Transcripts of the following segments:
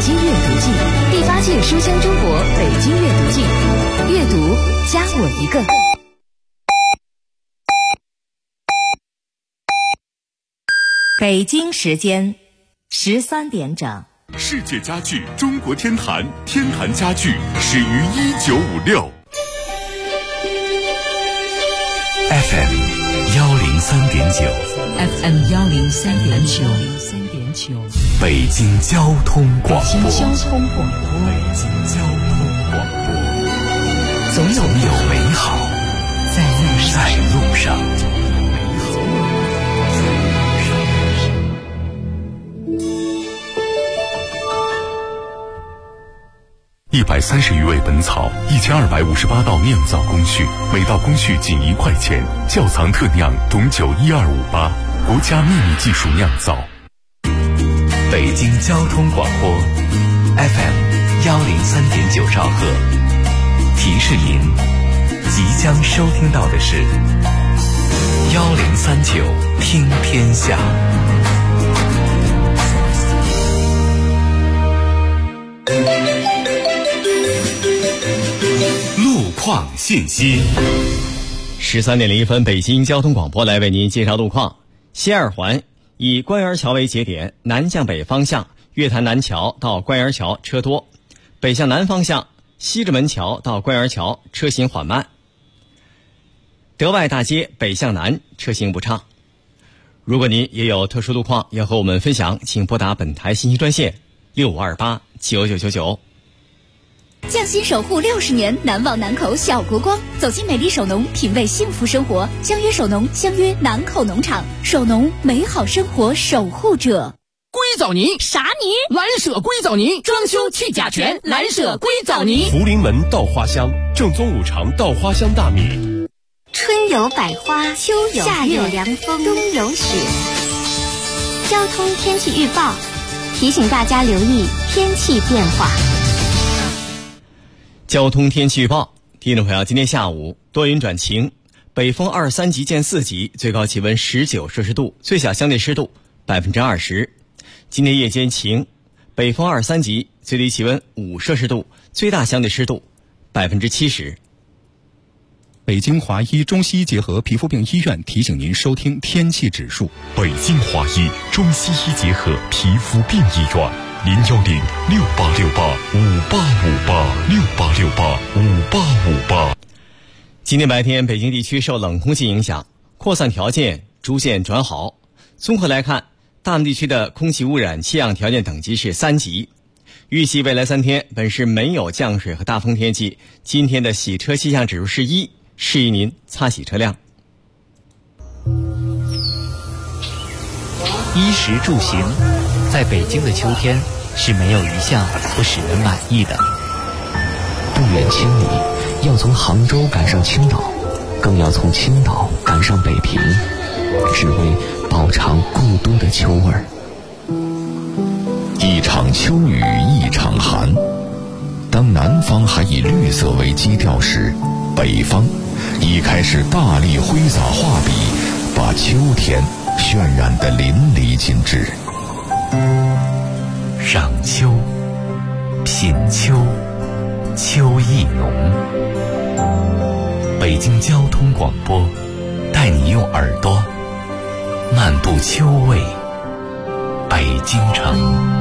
京阅读季，第8届书香中国北京阅读季，阅读加我一个。北京时间13点整。 世界家具中国天坛，天坛家具始于1956。FM 103.9，FM 103.9， 北京交通广播， 北京交通广播， 总有美好在路上。130余味本草，1258道酿造工序，每道工序仅1块钱。窖藏特酿董酒12588，国家秘密技术酿造。北京交通广播 FM 103.9兆赫，提示您即将收听到的是1039听天下。路况信息。 13点01分，北京交通广播来为您介绍路况。西二环以官园桥为节点，南向北方向月坛南桥到官园桥车多，北向南方向西直门桥到官园桥车行缓慢。德外大街北向南车行不畅。如果您也有特殊路况要和我们分享，请拨打本台信息专线6528999999。 匠心守护60年，难忘南口小国光。走进美丽首农，品味幸福生活。相约首农，相约南口农场。首农，美好生活守护者。 硅藻泥啥泥？ 蓝舍硅藻泥，装修去甲醛，蓝舍硅藻泥。 福临门稻花香，正宗5常稻花香大米。 春有百花，秋有夏有凉风，冬有雪。交通天气预报提醒大家留意天气变化。 交通天气预报，听众朋友，今天下午多云转晴，北风23级见4级，最高气温19摄氏度，最小相对湿度20%。今天夜间晴，北风23级，最低气温5摄氏度，最大相对湿度70%。 北京华医中西医结合皮肤病医院提醒您收听天气指数。 北京华医中西医结合皮肤病医院，0106868585858，68685858。 今天白天，北京地区受冷空气影响，扩散条件逐渐转好。综合来看，大部分地区的空气污染气象条件等级是3级。预计未来3天，本市没有降水和大风天气。今天的洗车气象指数是1，适宜您擦洗车辆。 衣食住行，在北京的秋天是没有一项不使人满意的。 不远千里，要从杭州赶上青岛，更要从青岛赶上北平，只为饱尝故都的秋味儿。 一场秋雨一场寒，当南方还以绿色为基调时，北方已开始大力挥洒画笔，把秋天渲染得淋漓尽致。 赏秋，品秋，秋意浓。北京交通广播带你用耳朵漫步秋味北京城。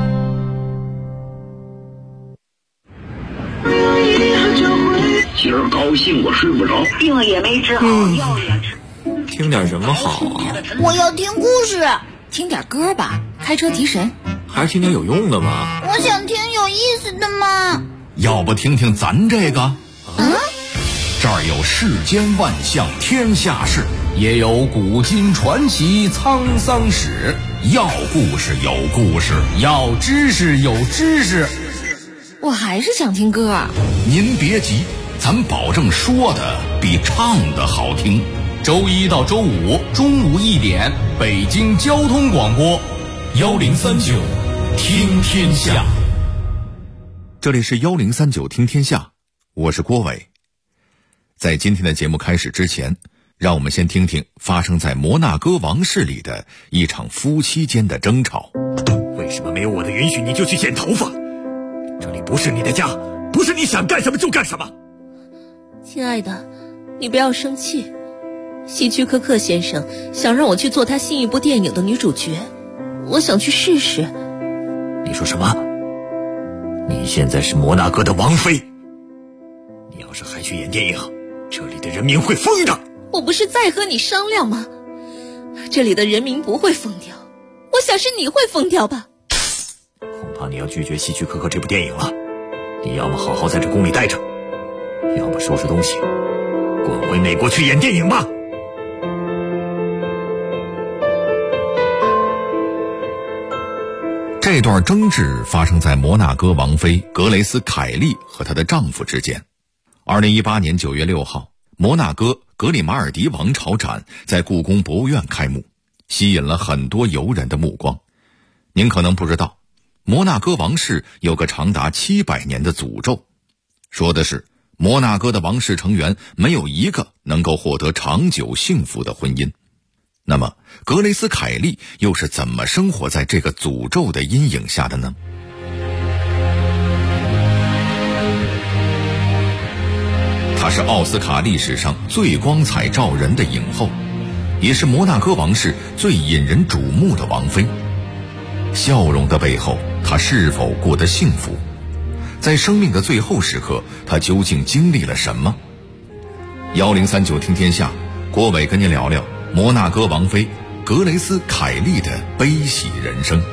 今儿高兴我睡不着， 病也没治好，药也吃。 听点什么好啊？ 我要听故事。 听点歌吧，开车提神。 还是听点有用的吧。 我想听有意思的嘛。 要不听听咱这个？这儿有世间万象天下事，也有古今传奇沧桑史。要故事有故事，要知识有知识。 我还是想听歌。 您别急，咱保证说的比唱的好听。周一到周五中午1点，北京交通广播1039听天下。这里是1039听天下，我是郭伟。在今天的节目开始之前，让我们先听听发生在摩纳哥王室里的一场夫妻间的争吵。 为什么没有我的允许你就去剪头发？ 这里不是你的家，不是你想干什么就干什么。 亲爱的，你不要生气。希区柯克先生想让我去做他新一部电影的女主角，我想去试试。 你说什么？你现在是摩纳哥的王妃，你要是还去演电影，这里的人民会疯的。 我不是在和你商量吗？这里的人民不会疯掉，我想是你会疯掉吧。 恐怕你要拒绝希区柯克这部电影了。你要么好好在这宫里待着，要么收拾东西滚回美国去演电影吧。 这段争执发生在摩纳哥王妃格雷斯·凯利和她的丈夫之间。2018年9月6号，摩纳哥格里马尔迪王朝展在故宫博物院开幕，吸引了很多游人的目光。您可能不知道，摩纳哥王室有个长达700年的诅咒，说的是摩纳哥的王室成员没有一个能够获得长久幸福的婚姻。那么格雷斯·凯利又是怎么生活在这个诅咒的阴影下的呢？她是奥斯卡历史上最光彩照人的影后，也是摩纳哥王室最引人瞩目的王妃。笑容的背后，她是否过得幸福？在生命的最后时刻，她究竟经历了什么？1039听天下，郭伟跟您聊聊摩纳哥王妃格雷斯·凯利的悲喜人生。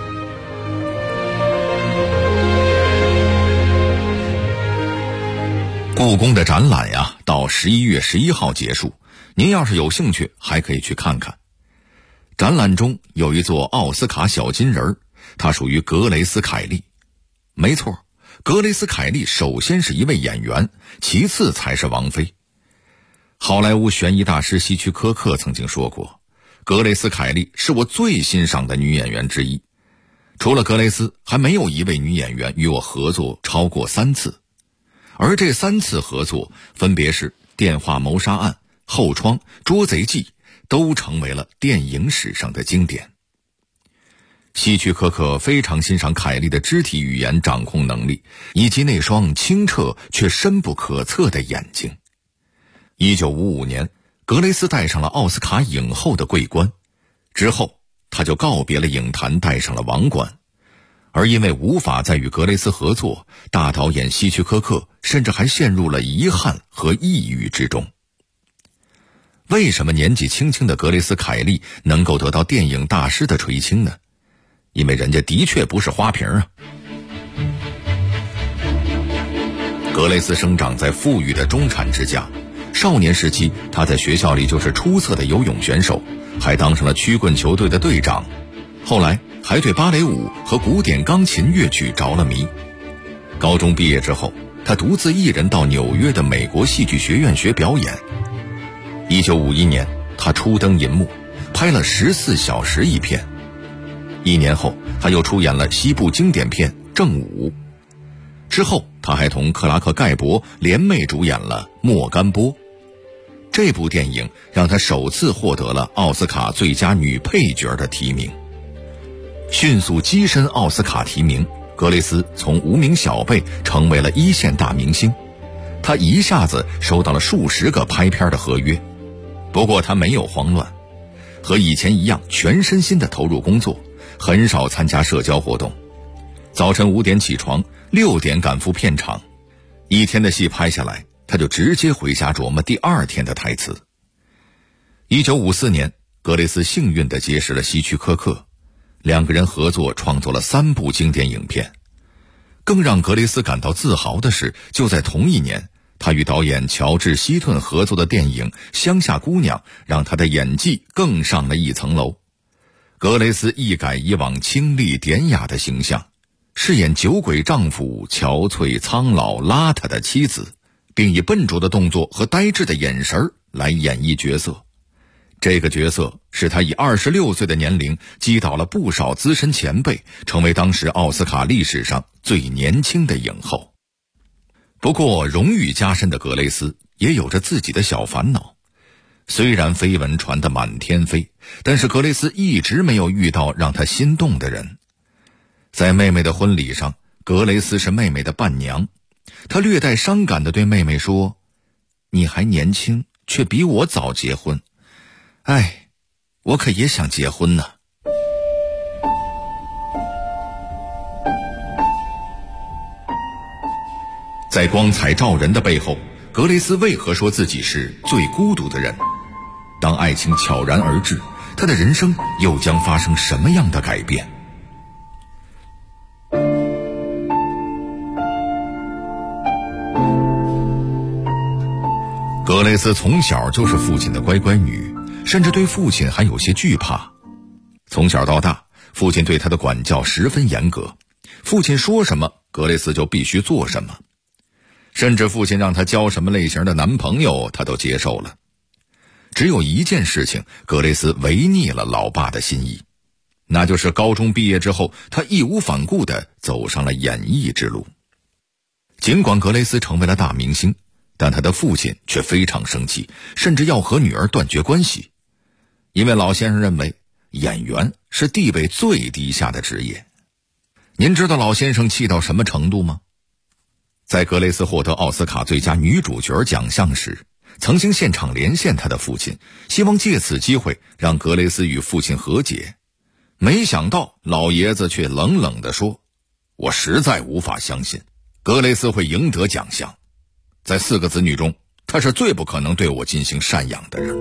故宫的展览呀，到11月11号结束，您要是有兴趣还可以去看看。展览中有一座奥斯卡小金人，它属于格雷斯·凯利。没错，格雷斯·凯利首先是一位演员，其次才是王妃。好莱坞悬疑大师希区柯克曾经说过，格雷斯·凯利是我最欣赏的女演员之一。除了格雷斯，还没有一位女演员与我合作超过3次。而这3次合作分别是《电话谋杀案》、《后窗》、《捉贼记》，都成为了电影史上的经典。希区柯克非常欣赏凯利的肢体语言掌控能力，以及那双清澈却深不可测的眼睛。1955年，格雷斯戴上了奥斯卡影后的桂冠，之后他就告别了影坛，戴上了王冠。而因为无法再与格雷斯合作，大导演希区柯克甚至还陷入了遗憾和抑郁之中。为什么年纪轻轻的格雷斯·凯利能够得到电影大师的垂青呢？因为人家的确不是花瓶啊。格雷斯生长在富裕的中产之家，少年时期他在学校里就是出色的游泳选手，还当上了曲棍球队的队长。后来还对芭蕾舞和古典钢琴乐曲着了迷。高中毕业之后，他独自一人到纽约的美国戏剧学院学表演。1951年，他初登银幕，拍了14小时一片。1年后，他又出演了西部经典片《正午》。之后，他还同克拉克·盖博联袂主演了《莫甘波》。这部电影让他首次获得了奥斯卡最佳女配角的提名。迅速跻身奥斯卡提名，格雷斯从无名小辈成为了一线大明星。他一下子收到了数十个拍片的合约。不过他没有慌乱，和以前一样全身心地投入工作，很少参加社交活动。早晨5点起床，6点赶赴片场。一天的戏拍下来，他就直接回家琢磨第2天的台词。1954年，格雷斯幸运地结识了希区柯克，2个人合作创作了3部经典影片。更让格雷斯感到自豪的是，就在同一年，他与导演乔治·希顿合作的电影《乡下姑娘》让他的演技更上了一层楼。格雷斯一改以往清丽典雅的形象，饰演酒鬼丈夫憔悴苍老邋遢的妻子，并以笨拙的动作和呆滞的眼神来演绎角色。这个角色使他以26岁的年龄击倒了不少资深前辈，成为当时奥斯卡历史上最年轻的影后。不过荣誉加身的格雷斯也有着自己的小烦恼。虽然绯闻传得满天飞，但是格雷斯一直没有遇到让他心动的人。在妹妹的婚礼上， 格雷斯是妹妹的伴娘，她略带伤感地对妹妹说：你还年轻，却比我早结婚。哎，我可也想结婚呢。在光彩照人的背后，格雷斯为何说自己是最孤独的人？当爱情悄然而至，他的人生又将发生什么样的改变？格雷斯从小就是父亲的乖乖女，甚至对父亲还有些惧怕。从小到大，父亲对她的管教十分严格，父亲说什么，格雷斯就必须做什么。甚至父亲让她交什么类型的男朋友，她都接受了。只有一件事情，格雷斯违逆了老爸的心意，那就是高中毕业之后，她义无反顾地走上了演艺之路。尽管格雷斯成为了大明星，但他的父亲却非常生气，甚至要和女儿断绝关系。因为老先生认为演员是地位最低下的职业。您知道老先生气到什么程度吗？在格雷斯获得奥斯卡最佳女主角奖项时，曾经现场连线他的父亲，希望借此机会让格雷斯与父亲和解。没想到老爷子却冷冷地说：我实在无法相信格雷斯会赢得奖项，在4个子女中，他是最不可能对我进行赡养的人。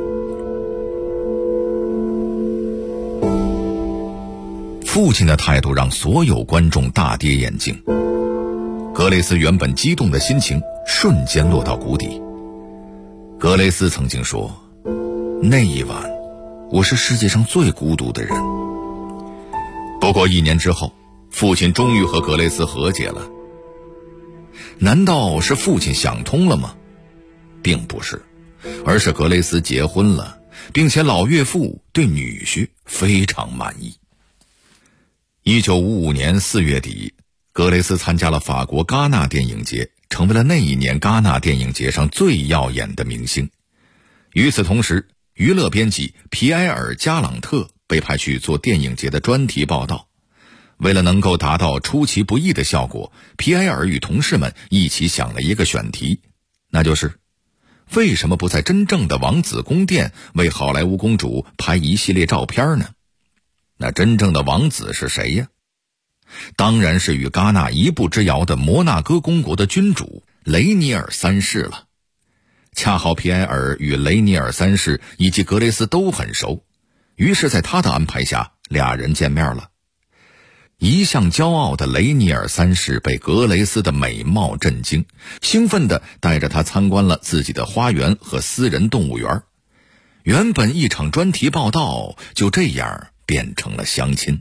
父亲的态度让所有观众大跌眼镜，格雷斯原本激动的心情瞬间落到谷底。格雷斯曾经说，那一晚我是世界上最孤独的人。不过1年之后，父亲终于和格雷斯和解了。难道是父亲想通了吗？并不是，而是格雷斯结婚了，并且老岳父对女婿非常满意。1955年4月底，格雷斯参加了法国戛纳电影节，成为了那一年戛纳电影节上最耀眼的明星。与此同时，娱乐编辑皮埃尔·加朗特被派去做电影节的专题报道。为了能够达到出其不意的效果，皮埃尔与同事们一起想了一个选题，那就是为什么不在真正的王子宫殿为好莱坞公主拍一系列照片呢？那真正的王子是谁呀？当然是与戛纳一步之遥的摩纳哥公国的君主雷尼尔三世了。恰好皮埃尔与雷尼尔三世以及格雷斯都很熟，于是在他的安排下，俩人见面了。一向骄傲的雷尼尔三世被格雷斯的美貌震惊，兴奋地带着他参观了自己的花园和私人动物园。原本一场专题报道就这样变成了相亲。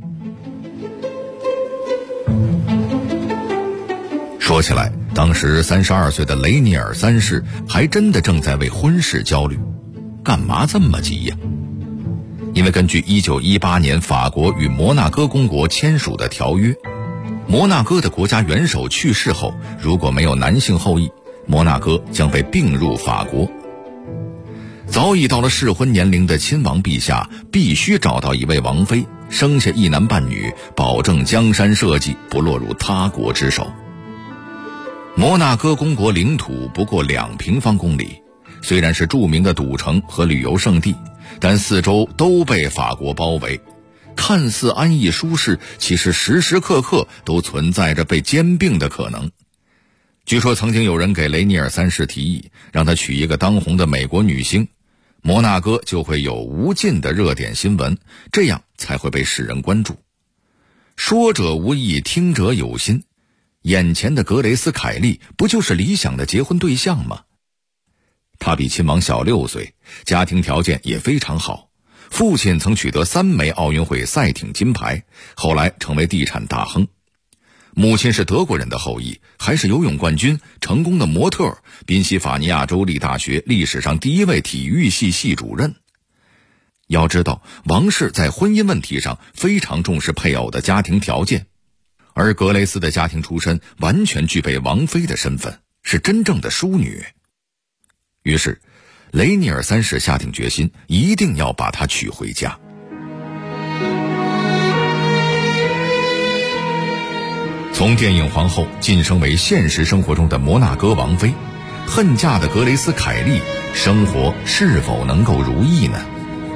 说起来，当时32岁的雷尼尔三世还真的正在为婚事焦虑，干嘛这么急呀？因为根据1918年法国与摩纳哥公国签署的条约，摩纳哥的国家元首去世后，如果没有男性后裔，摩纳哥将被并入法国。早已到了适婚年龄的亲王陛下必须找到一位王妃，生下一男半女，保证江山社稷不落入他国之手。摩纳哥公国领土不过2平方公里，虽然是著名的赌城和旅游胜地，但四周都被法国包围，看似安逸舒适，其实时时刻刻都存在着被兼并的可能。据说曾经有人给雷尼尔三世提议，让他娶一个当红的美国女星，摩纳哥就会有无尽的热点新闻，这样才会被世人关注。说者无意，听者有心，眼前的格雷斯·凯利不就是理想的结婚对象吗？他比亲王小6岁，家庭条件也非常好，父亲曾取得3枚奥运会赛艇金牌，后来成为地产大亨。母亲是德国人的后裔，还是游泳冠军，成功的模特，宾夕法尼亚州立大学历史上第1位体育系系主任。要知道，王室在婚姻问题上非常重视配偶的家庭条件，而格雷斯的家庭出身完全具备王妃的身份，是真正的淑女。于是雷尼尔三世下定决心，一定要把她娶回家。 从电影皇后晋升为现实生活中的摩纳哥王妃，恨嫁的格雷斯·凯利生活是否能够如意呢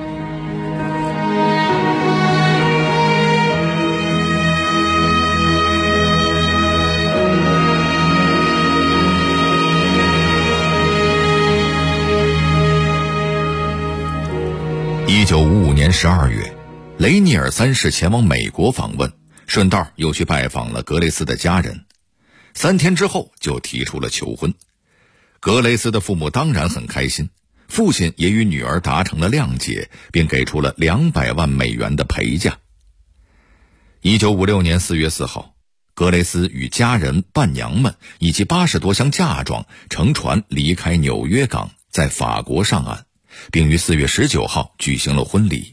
？1955年12月，雷尼尔三世前往美国访问，顺道又去拜访了格雷斯的家人。3天之后就提出了求婚。格雷斯的父母当然很开心，父亲也与女儿达成了谅解，并给出了200万美元的陪嫁。1956年4月4号，格雷斯与家人、伴娘们以及80多箱嫁妆乘船离开纽约港，在法国上岸，并于4月19号举行了婚礼。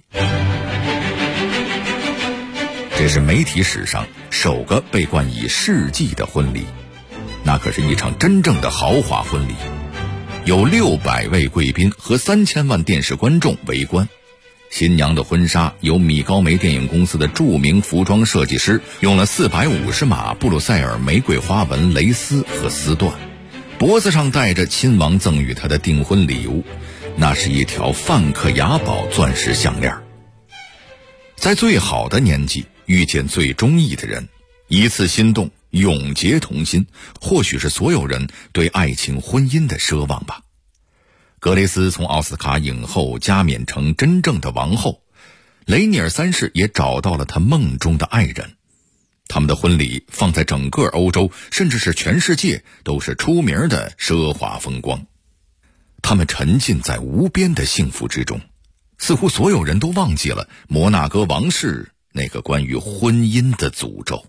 这是媒体史上首个被冠以世纪的婚礼，那可是一场真正的豪华婚礼，有600位贵宾和3000万电视观众围观。新娘的婚纱由米高梅电影公司的著名服装设计师用了450码布鲁塞尔玫瑰花纹蕾丝和丝缎，脖子上戴着亲王赠予她的订婚礼物，那是一条范克雅宝钻石项链。在最好的年纪遇见最中意的人，一次心动，永结同心，或许是所有人对爱情婚姻的奢望吧。格雷斯从奥斯卡影后加冕成真正的王后，雷尼尔三世也找到了他梦中的爱人。他们的婚礼放在整个欧洲，甚至是全世界都是出名的奢华风光。他们沉浸在无边的幸福之中，似乎所有人都忘记了摩纳哥王室那个关于婚姻的诅咒。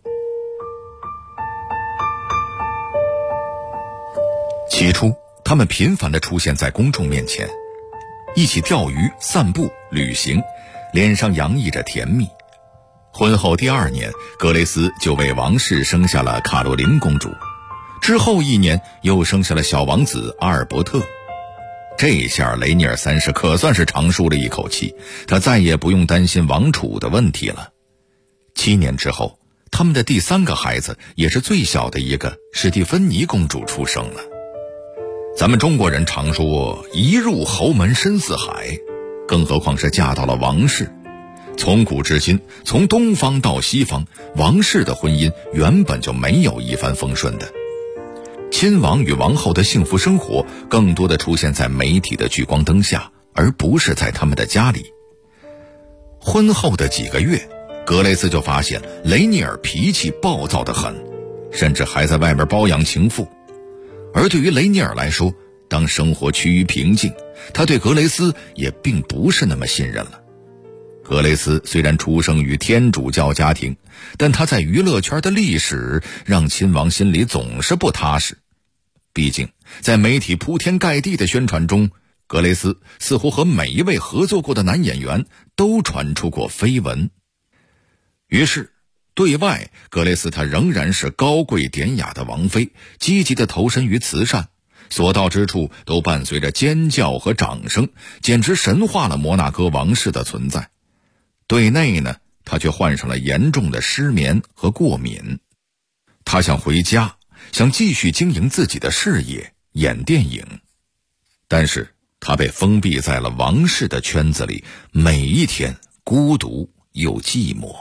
起初他们频繁地出现在公众面前，一起钓鱼、散步、旅行，脸上洋溢着甜蜜。婚后第2年，格雷斯就为王室生下了卡洛琳公主，之后1年又生下了小王子阿尔伯特。这下雷尼尔三世可算是长舒了一口气，他再也不用担心王储的问题了。7年之后，他们的第3个孩子，也是最小的一个史蒂芬妮公主出生了。咱们中国人常说一入侯门深似海，更何况是嫁到了王室。从古至今，从东方到西方，王室的婚姻原本就没有一帆风顺的。亲王与王后的幸福生活更多的出现在媒体的聚光灯下，而不是在他们的家里。婚后的几个月，格雷斯就发现雷尼尔脾气暴躁得很，甚至还在外面包养情妇。而对于雷尼尔来说，当生活趋于平静，他对格雷斯也并不是那么信任了。格雷斯虽然出生于天主教家庭，但他在娱乐圈的历史让亲王心里总是不踏实。毕竟在媒体铺天盖地的宣传中，格雷斯似乎和每一位合作过的男演员都传出过绯闻。于是对外，格雷斯她仍然是高贵典雅的王妃，积极地投身于慈善，所到之处都伴随着尖叫和掌声，简直神化了摩纳哥王室的存在。对内呢，她却患上了严重的失眠和过敏。她想回家，想继续经营自己的事业，演电影，但是她被封闭在了王室的圈子里，每一天孤独又寂寞。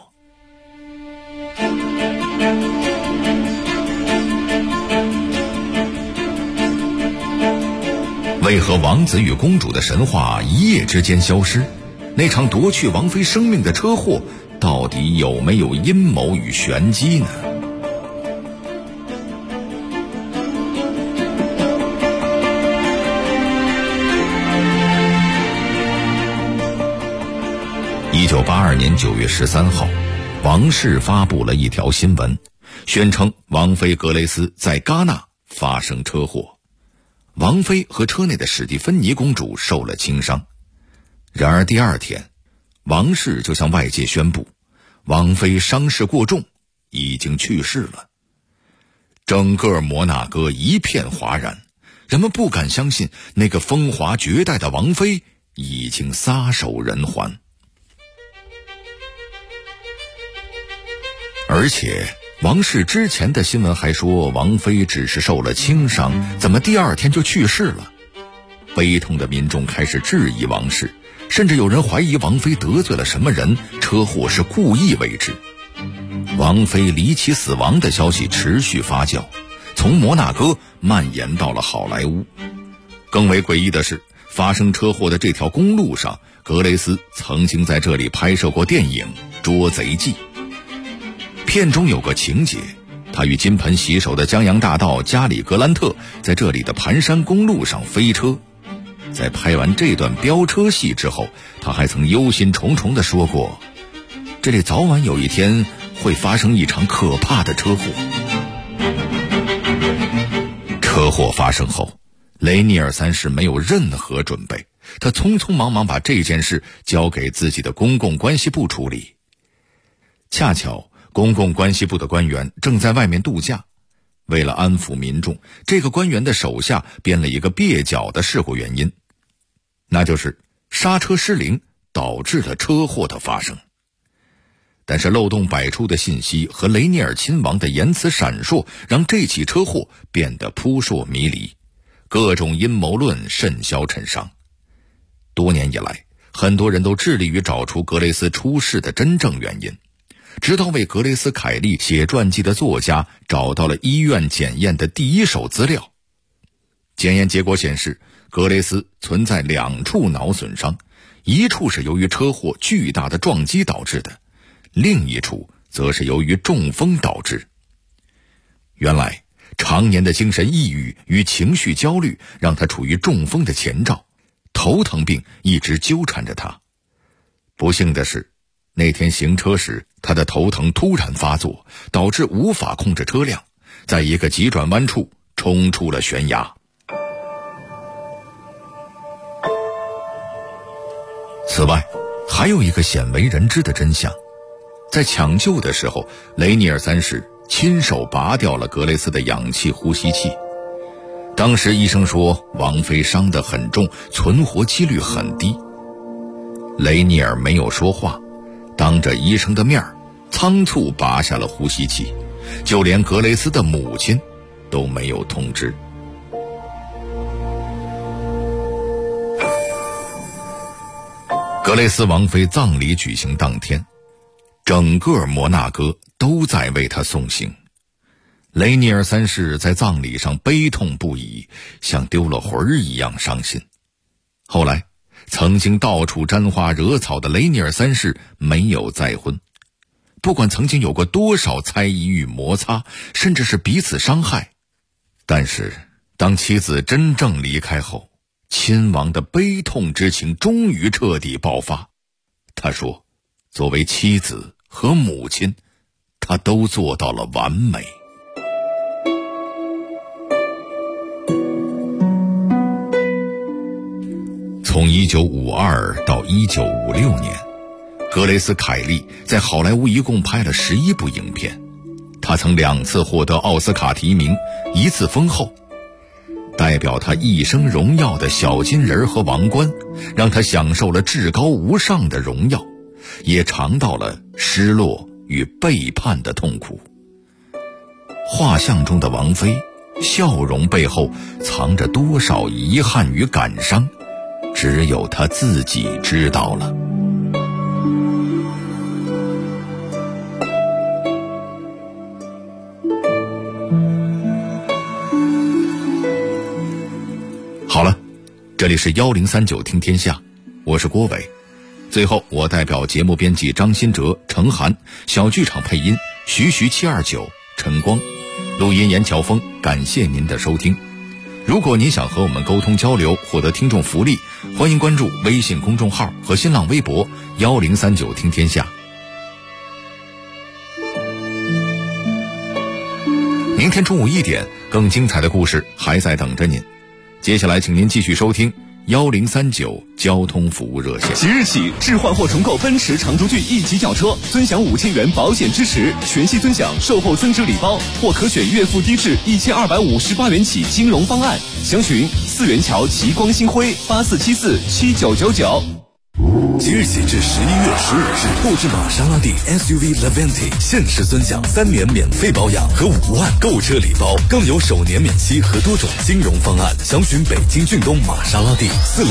为何王子与公主的神话一夜之间消失？那场夺去王妃生命的车祸到底有没有阴谋与玄机呢？1982年9月13号，王室发布了一条新闻，宣称王妃格雷斯在戛纳发生车祸，王妃和车内的史蒂芬妮公主受了轻伤。然而第2天，王室就向外界宣布，王妃伤势过重，已经去世了。整个摩纳哥一片哗然，人们不敢相信那个风华绝代的王妃已经撒手人寰。而且王室之前的新闻还说王妃只是受了轻伤，怎么第二天就去世了？悲痛的民众开始质疑王室，甚至有人怀疑王妃得罪了什么人，车祸是故意为之。王妃离奇死亡的消息持续发酵，从摩纳哥蔓延到了好莱坞。更为诡异的是，发生车祸的这条公路上，格雷斯曾经在这里拍摄过电影《捉贼记》。片中有个情节，他与金盆洗手的江洋大盗加里格兰特在这里的盘山公路上飞车。在拍完这段飙车戏之后，他还曾忧心忡忡地说过，这里早晚有一天会发生一场可怕的车祸。车祸发生后，雷尼尔三世没有任何准备，他匆匆忙忙把这件事交给自己的公共关系部处理。恰巧公共关系部的官员正在外面度假，为了安抚民众，这个官员的手下编了一个蹩脚的事故原因，那就是刹车失灵导致了车祸的发生。但是漏洞百出的信息和雷尼尔亲王的言辞闪烁，让这起车祸变得扑朔迷离，各种阴谋论甚嚣尘上。多年以来，很多人都致力于找出格雷斯出事的真正原因，直到为格雷斯凯利写传记的作家找到了医院检验的第一手资料。检验结果显示，格雷斯存在2处脑损伤，一处是由于车祸巨大的撞击导致的，另一处则是由于中风导致。原来常年的精神抑郁与情绪焦虑让他处于中风的前兆，头疼病一直纠缠着他。不幸的是，那天行车时，他的头疼突然发作，导致无法控制车辆，在一个急转弯处冲出了悬崖。此外，还有一个鲜为人知的真相，在抢救的时候，雷尼尔三世亲手拔掉了格雷斯的氧气呼吸器。当时医生说王妃伤得很重，存活几率很低。雷尼尔没有说话，当着医生的面仓促拔下了呼吸器，就连格雷斯的母亲都没有通知。格雷斯王妃葬礼举行当天，整个摩纳哥都在为她送行。雷尼尔三世在葬礼上悲痛不已，像丢了魂儿一样伤心。后来曾经到处沾花惹草的雷尼尔三世没有再婚，不管曾经有过多少猜疑与摩擦，甚至是彼此伤害，但是当妻子真正离开后，亲王的悲痛之情终于彻底爆发。他说，作为妻子和母亲，他都做到了完美。从1952到1956年，格雷斯凯利在好莱坞一共拍了11部影片，他曾2次获得奥斯卡提名，1次封后。代表他一生荣耀的小金人和王冠，让他享受了至高无上的荣耀，也尝到了失落与背叛的痛苦。画像中的王妃，笑容背后藏着多少遗憾与感伤，只有他自己知道了。好了，这里是1039听天下，我是郭伟。最后，我代表节目编辑张新哲、程涵，小剧场配音徐729、陈光，录音严乔峰，感谢您的收听。如果您想和我们沟通交流，获得听众福利，欢迎关注微信公众号和新浪微博1039听天下。明天中午1点，更精彩的故事还在等着您。接下来请您继续收听1039交通服务热线。 即日起，置换或重购奔驰长轴距1级轿车，尊享5000元保险支持，全系尊享售后增值礼包，或可选月付低至1258元起金融方案。详询4元桥齐光新辉84747999。 即日起至11月15日，购置玛莎拉蒂 SUV Levante 限时尊享3年免费保养和5万购车礼包，更有首年免息和多种金融方案。详询北京骏东玛莎拉蒂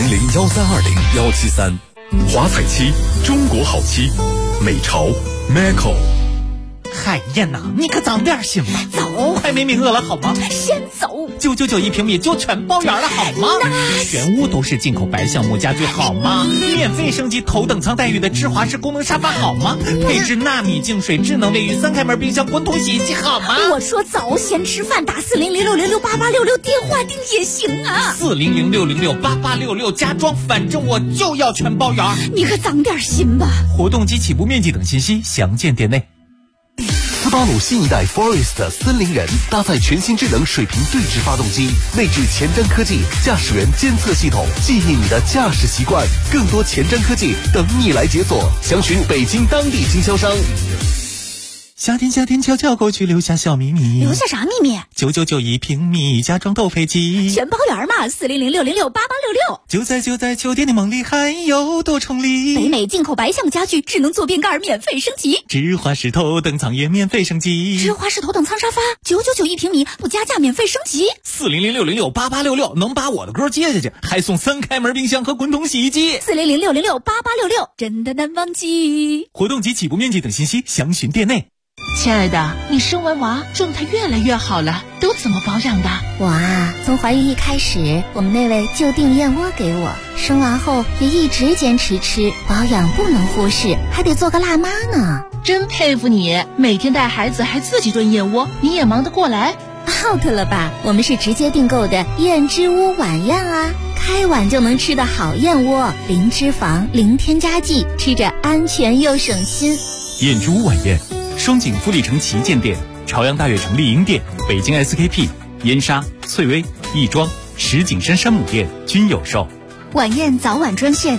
400-1320-173。 华彩漆，中国好漆，美潮 Macco。 海燕呐，你可早点行吧， 走， 快没名额了好吗？ 先走 ，999一平米就全包圆了好吗？全屋都是进口白橡木家具好吗？免费升级头等舱待遇的智华式功能沙发好吗？配置纳米净水智能卫浴3开门冰箱滚筒洗衣机好吗？ 我说走，先吃饭，打400-606-8866电话订也行啊。 400-606-8866加装，反正我就要全包圆。 你可长点心吧。 活动及起步面积等信息详见店内。 斯巴鲁新一代 Forest 森林人搭载全新智能水平对置发动机，内置前瞻科技驾驶员监测系统，记忆你的驾驶习惯，更多前瞻科技等你来解锁。详询北京当地经销商。 夏天悄悄过去，留下小秘密。 留下啥秘密 ？999一平米，家装斗飞机， 全包圆嘛！400-606-8866。 就在酒店的梦里，还有多重礼。 北美进口白橡木家具，智能坐便盖免费升级， 智华式头等舱也免费升级， 智华式头等舱沙发999一平米，不加价免费升级。 400-606-8866能把我的歌接下去，还送3开门冰箱和滚筒洗衣机。 400-606-8866真的难忘记。 活动及起步面积等信息详询店内。 亲爱的，你生完娃状态越来越好了，都怎么保养的？ 我啊，从怀孕一开始，我们那位就订燕窝给我，生完后也一直坚持吃，保养不能忽视，还得做个辣妈呢。 真佩服你，每天带孩子还自己炖燕窝，你也忙得过来。 out 了吧？我们是直接订购的燕之屋晚宴啊，开碗就能吃的好燕窝，零脂肪，零添加剂，吃着安全又省心。 燕之屋晚宴。 双井富力城旗舰店、朝阳大悦城丽婴店、北京 SKP、燕莎、翠微、亦庄、石景山山姆店均有售。 晚宴早晚专线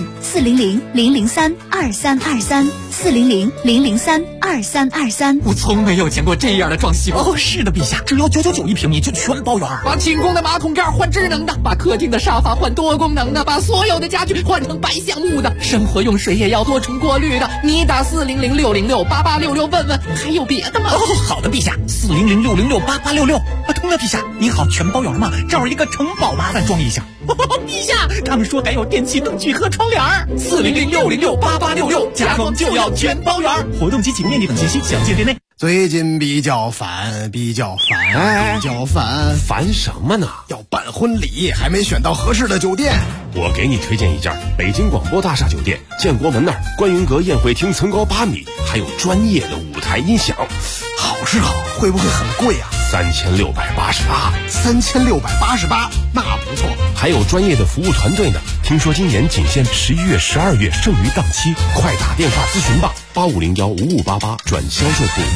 400-003-2323，400-003-2323。 我从没有见过这样的装修。哦，是的，陛下，只要999一平米就全包圆。 把清宫的马桶盖换智能的，把客厅的沙发换多功能的，把所有的家具换成白橡木的，生活用水也要多重过滤的。你打400-606-8866问问，还有别的吗？ 哦，好的，陛下，400-606-8866。啊，对了，陛下，你好，全包圆吗？这儿一个城堡，麻烦装一下。陛下，他们说还有电器灯具和窗帘，400-606-8866，家装就要全包圆。活动及起步面积等信息详见店内。 最近比较烦， 烦什么呢？ 要办婚礼，还没选到合适的酒店。 我给你推荐一家北京广播大厦酒店，建国门那儿观云阁宴会厅层高8米，还有专业的舞台音响。 好是好，会不会很贵啊 ？3688， 那不错。 还有专业的服务团队呢。听说今年仅限11月、12月剩余档期，快打电话咨询吧，85015588转销售部。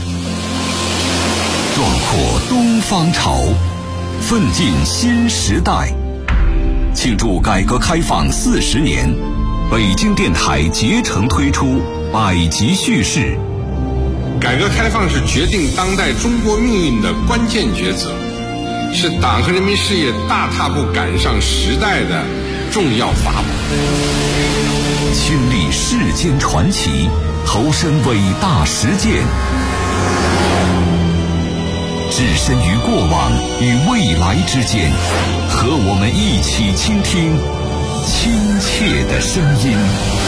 壮阔东方潮，奋进新时代。庆祝改革开放40年，北京电台竭诚推出百集叙事。 改革开放是决定当代中国命运的关键抉择，是党和人民事业大踏步赶上时代的重要法宝。 亲历世间传奇，投身伟大实践，置身于过往与未来之间，和我们一起倾听亲切的声音。